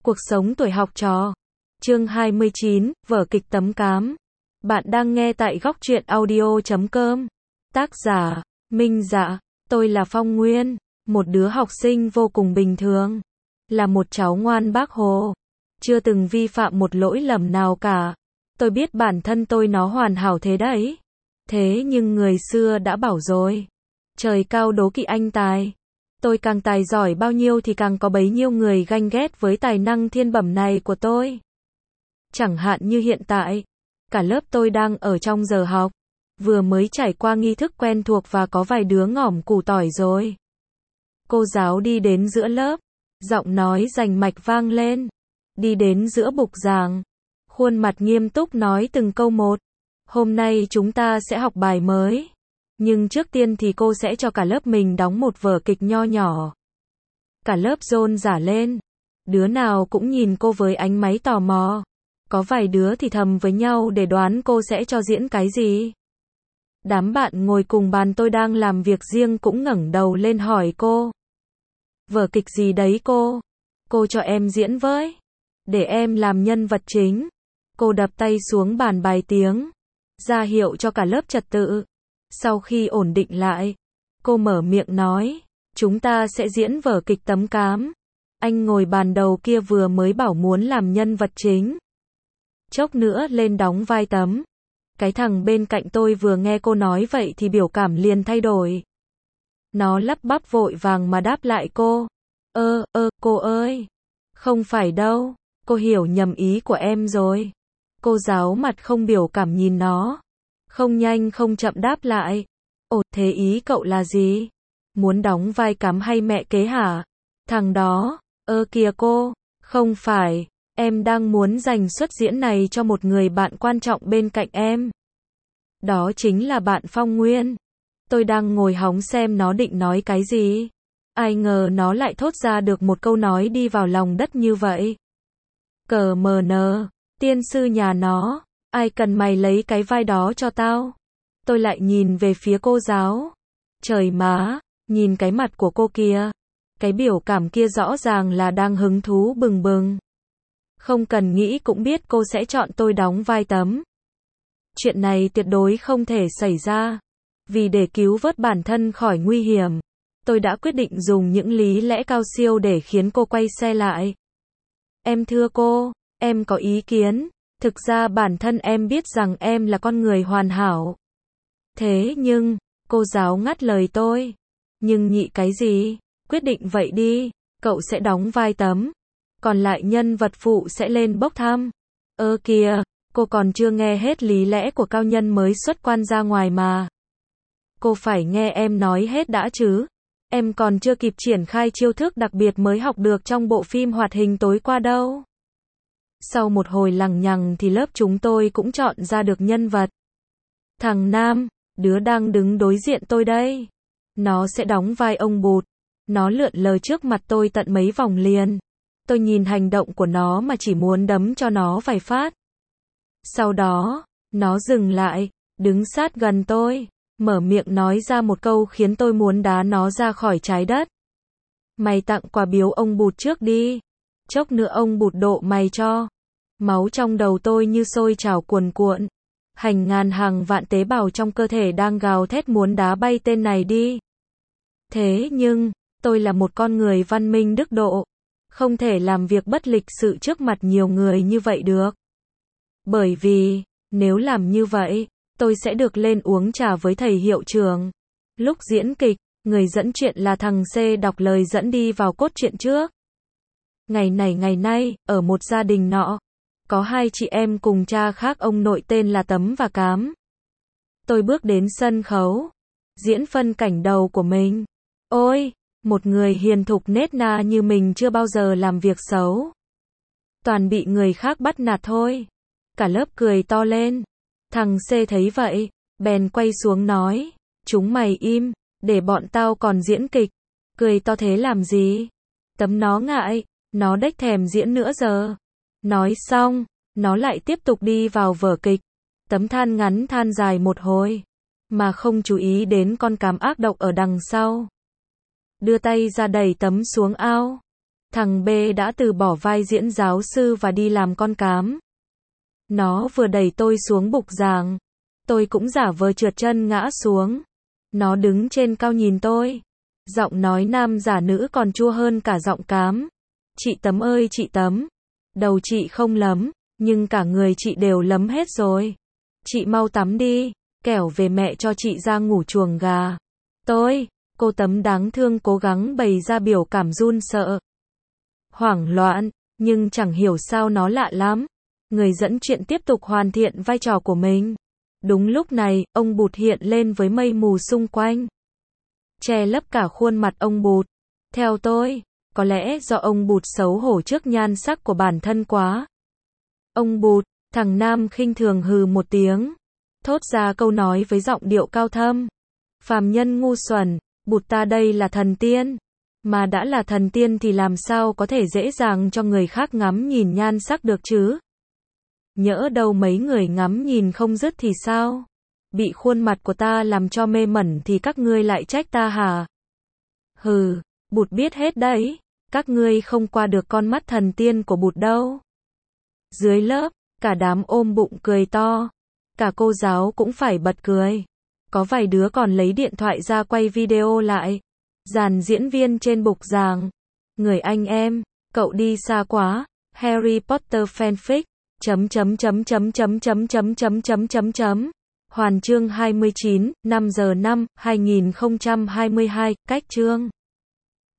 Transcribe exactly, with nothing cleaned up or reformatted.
Cuộc sống tuổi học trò. Chương hai mươi chín, vở kịch Tấm Cám. Bạn đang nghe tại góc truyện audio chấm com. Tác giả, Minh Dạ. Tôi là Phong Nguyên, một đứa học sinh vô cùng bình thường. Là một cháu ngoan Bác Hồ. Chưa từng vi phạm một lỗi lầm nào cả. Tôi biết bản thân tôi nó hoàn hảo thế đấy. Thế nhưng người xưa đã bảo rồi. Trời cao đố kỵ anh tài. Tôi càng tài giỏi bao nhiêu thì càng có bấy nhiêu người ganh ghét với tài năng thiên bẩm này của tôi. Chẳng hạn như hiện tại, cả lớp tôi đang ở trong giờ học, vừa mới trải qua nghi thức quen thuộc và có vài đứa ngỏm củ tỏi rồi. Cô giáo đi đến giữa lớp, giọng nói rành mạch vang lên, đi đến giữa bục giảng, khuôn mặt nghiêm túc nói từng câu một. Hôm nay chúng ta sẽ học bài mới. Nhưng trước tiên thì cô sẽ cho cả lớp mình đóng một vở kịch nho nhỏ. Cả lớp rôn rả lên. Đứa nào cũng nhìn cô với ánh máy tò mò. Có vài đứa thì thầm với nhau để đoán cô sẽ cho diễn cái gì. Đám bạn ngồi cùng bàn tôi đang làm việc riêng cũng ngẩng đầu lên hỏi cô. Vở kịch gì đấy cô? Cô cho em diễn với. Để em làm nhân vật chính. Cô đập tay xuống bàn bài tiếng, ra hiệu cho cả lớp trật tự. Sau khi ổn định lại, cô mở miệng nói, chúng ta sẽ diễn vở kịch Tấm Cám. Anh ngồi bàn đầu kia vừa mới bảo muốn làm nhân vật chính. Chốc nữa lên đóng vai Tấm. Cái thằng bên cạnh tôi vừa nghe cô nói vậy thì biểu cảm liền thay đổi. Nó lắp bắp vội vàng mà đáp lại cô. Ơ, ơ, cô ơi. Không phải đâu, cô hiểu nhầm ý của em rồi. Cô giáo mặt không biểu cảm nhìn nó. Không nhanh không chậm đáp lại. Ồ, thế ý cậu là gì? Muốn đóng vai Cám hay mẹ kế hả? Thằng đó, ơ kìa cô, không phải, em đang muốn dành suất diễn này cho một người bạn quan trọng bên cạnh em. Đó chính là bạn Phong Nguyên. Tôi đang ngồi hóng xem nó định nói cái gì. Ai ngờ nó lại thốt ra được một câu nói đi vào lòng đất như vậy. Cờ mờ nờ, tiên sư nhà nó. Ai cần mày lấy cái vai đó cho tao? Tôi lại nhìn về phía cô giáo. Trời má, nhìn cái mặt của cô kia. Cái biểu cảm kia rõ ràng là đang hứng thú bừng bừng. Không cần nghĩ cũng biết cô sẽ chọn tôi đóng vai Tấm. Chuyện này tuyệt đối không thể xảy ra. Vì để cứu vớt bản thân khỏi nguy hiểm, tôi đã quyết định dùng những lý lẽ cao siêu để khiến cô quay xe lại. Em thưa cô, em có ý kiến. Thực ra bản thân em biết rằng em là con người hoàn hảo. Thế nhưng, cô giáo ngắt lời tôi. Nhưng nhị cái gì? Quyết định vậy đi, cậu sẽ đóng vai Tấm. Còn lại nhân vật phụ sẽ lên bốc thăm. Ơ kìa, cô còn chưa nghe hết lý lẽ của cao nhân mới xuất quan ra ngoài mà. Cô phải nghe em nói hết đã chứ. Em còn chưa kịp triển khai chiêu thức đặc biệt mới học được trong bộ phim hoạt hình tối qua đâu. Sau một hồi lằng nhằng thì lớp chúng tôi cũng chọn ra được nhân vật. Thằng Nam, đứa đang đứng đối diện tôi đây. Nó sẽ đóng vai ông Bụt. Nó lượn lờ trước mặt tôi tận mấy vòng liền. Tôi nhìn hành động của nó mà chỉ muốn đấm cho nó vài phát. Sau đó, nó dừng lại, đứng sát gần tôi, mở miệng nói ra một câu khiến tôi muốn đá nó ra khỏi trái đất. Mày tặng quà biếu ông Bụt trước đi. Chốc nữa ông Bụt độ mày cho. Máu trong đầu tôi như sôi trào cuồn cuộn. Hàng ngàn hàng vạn tế bào trong cơ thể đang gào thét muốn đá bay tên này đi. Thế nhưng, tôi là một con người văn minh đức độ. Không thể làm việc bất lịch sự trước mặt nhiều người như vậy được. Bởi vì, nếu làm như vậy, tôi sẽ được lên uống trà với thầy hiệu trưởng. Lúc diễn kịch, người dẫn chuyện là thằng C đọc lời dẫn đi vào cốt truyện trước. Ngày này ngày nay, ở một gia đình nọ, có hai chị em cùng cha khác ông nội tên là Tấm và Cám. Tôi bước đến sân khấu, diễn phân cảnh đầu của mình. Ôi, một người hiền thục nết na như mình chưa bao giờ làm việc xấu. Toàn bị người khác bắt nạt thôi. Cả lớp cười to lên. Thằng C thấy vậy, bèn quay xuống nói, chúng mày im, để bọn tao còn diễn kịch. Cười to thế làm gì? Tấm nó ngại, nó đếch thèm diễn nữa giờ. Nói xong, nó lại tiếp tục đi vào vở kịch. Tấm than ngắn than dài một hồi, mà không chú ý đến con Cám ác độc ở đằng sau. Đưa tay ra đẩy Tấm xuống ao. Thằng B đã từ bỏ vai diễn giáo sư và đi làm con cám. Nó vừa đẩy tôi xuống bục giảng. Tôi cũng giả vờ trượt chân ngã xuống. Nó đứng trên cao nhìn tôi. Giọng nói nam giả nữ còn chua hơn cả giọng cám. Chị Tấm ơi chị Tấm. Đầu chị không lấm, nhưng cả người chị đều lấm hết rồi. Chị mau tắm đi, kẻo về mẹ cho chị ra ngủ chuồng gà. Tôi, cô Tấm đáng thương cố gắng bày ra biểu cảm run sợ. Hoảng loạn, nhưng chẳng hiểu sao nó lạ lắm. Người dẫn chuyện tiếp tục hoàn thiện vai trò của mình. Đúng lúc này, ông Bụt hiện lên với mây mù xung quanh. Che lấp cả khuôn mặt ông Bụt. Theo tôi, có lẽ do ông Bụt xấu hổ trước nhan sắc của bản thân quá. Ông Bụt, thằng Nam khinh thường hừ một tiếng. Thốt ra câu nói với giọng điệu cao thâm. Phàm nhân ngu xuẩn, Bụt ta đây là thần tiên. Mà đã là thần tiên thì làm sao có thể dễ dàng cho người khác ngắm nhìn nhan sắc được chứ? Nhỡ đâu mấy người ngắm nhìn không dứt thì sao? Bị khuôn mặt của ta làm cho mê mẩn thì các ngươi lại trách ta hả? Hừ, Bụt biết hết đấy. Các ngươi không qua được con mắt thần tiên của Bụt đâu. Dưới lớp, cả đám ôm bụng cười to. Cả cô giáo cũng phải bật cười. Có vài đứa còn lấy điện thoại ra quay video lại. Dàn diễn viên trên bục giảng. Người anh em, cậu đi xa quá. Harry Potter fanfic. Chấm chấm chấm chấm chấm chấm chấm chấm chấm chấm chấm. Hoàn chương hai mươi chín, năm giờ năm, hai nghìn không trăm hai mươi hai, cách chương.